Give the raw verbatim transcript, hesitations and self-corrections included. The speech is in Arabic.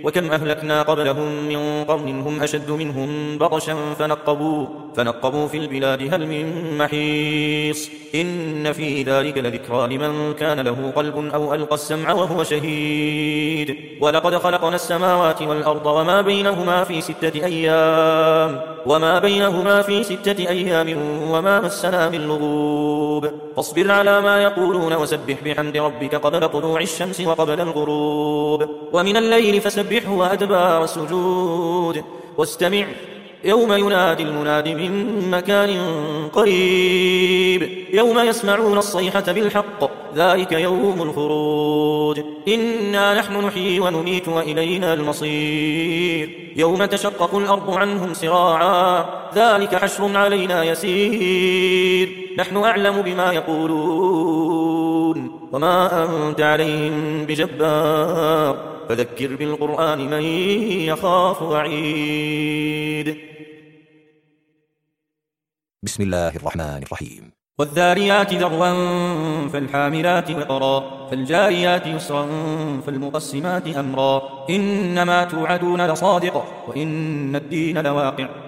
وكم أهلكنا قبلهم من قرن هم أشد منهم بطشا فنقبوا, فنقبوا في البلاد هل من محيص إن في ذلك لذكرى لمن كان له قلب أو ألقى السمع وهو شهيد ولقد خلقنا السماوات والأرض وما بينهما في ستة أيام وما بينهما في ستة أيام وما مسنا من لغوب فاصبر على ما يقولون وسبح بحمد ربك قبل طلوع الشمس وقبل الغروب ومن الليل فسبحه وأدبار السجود واستمع يوم ينادي المناد من مكان قريب يوم يسمعون الصيحة بالحق ذلك يوم الخروج إنا نحن نحيي ونميت وإلينا المصير يوم تشقق الأرض عنهم سراعا ذلك حشر علينا يسير نحن أعلم بما يقولون وما أنت عليهم بجبار فذكر بالقرآن من يخاف وعيد. بسم الله الرحمن الرحيم. والذاريات ذروا فالحاملات وقرا فالجاريات يسرا فالمقسمات أمرا إنما توعدون لصادق وإن الدين لواقع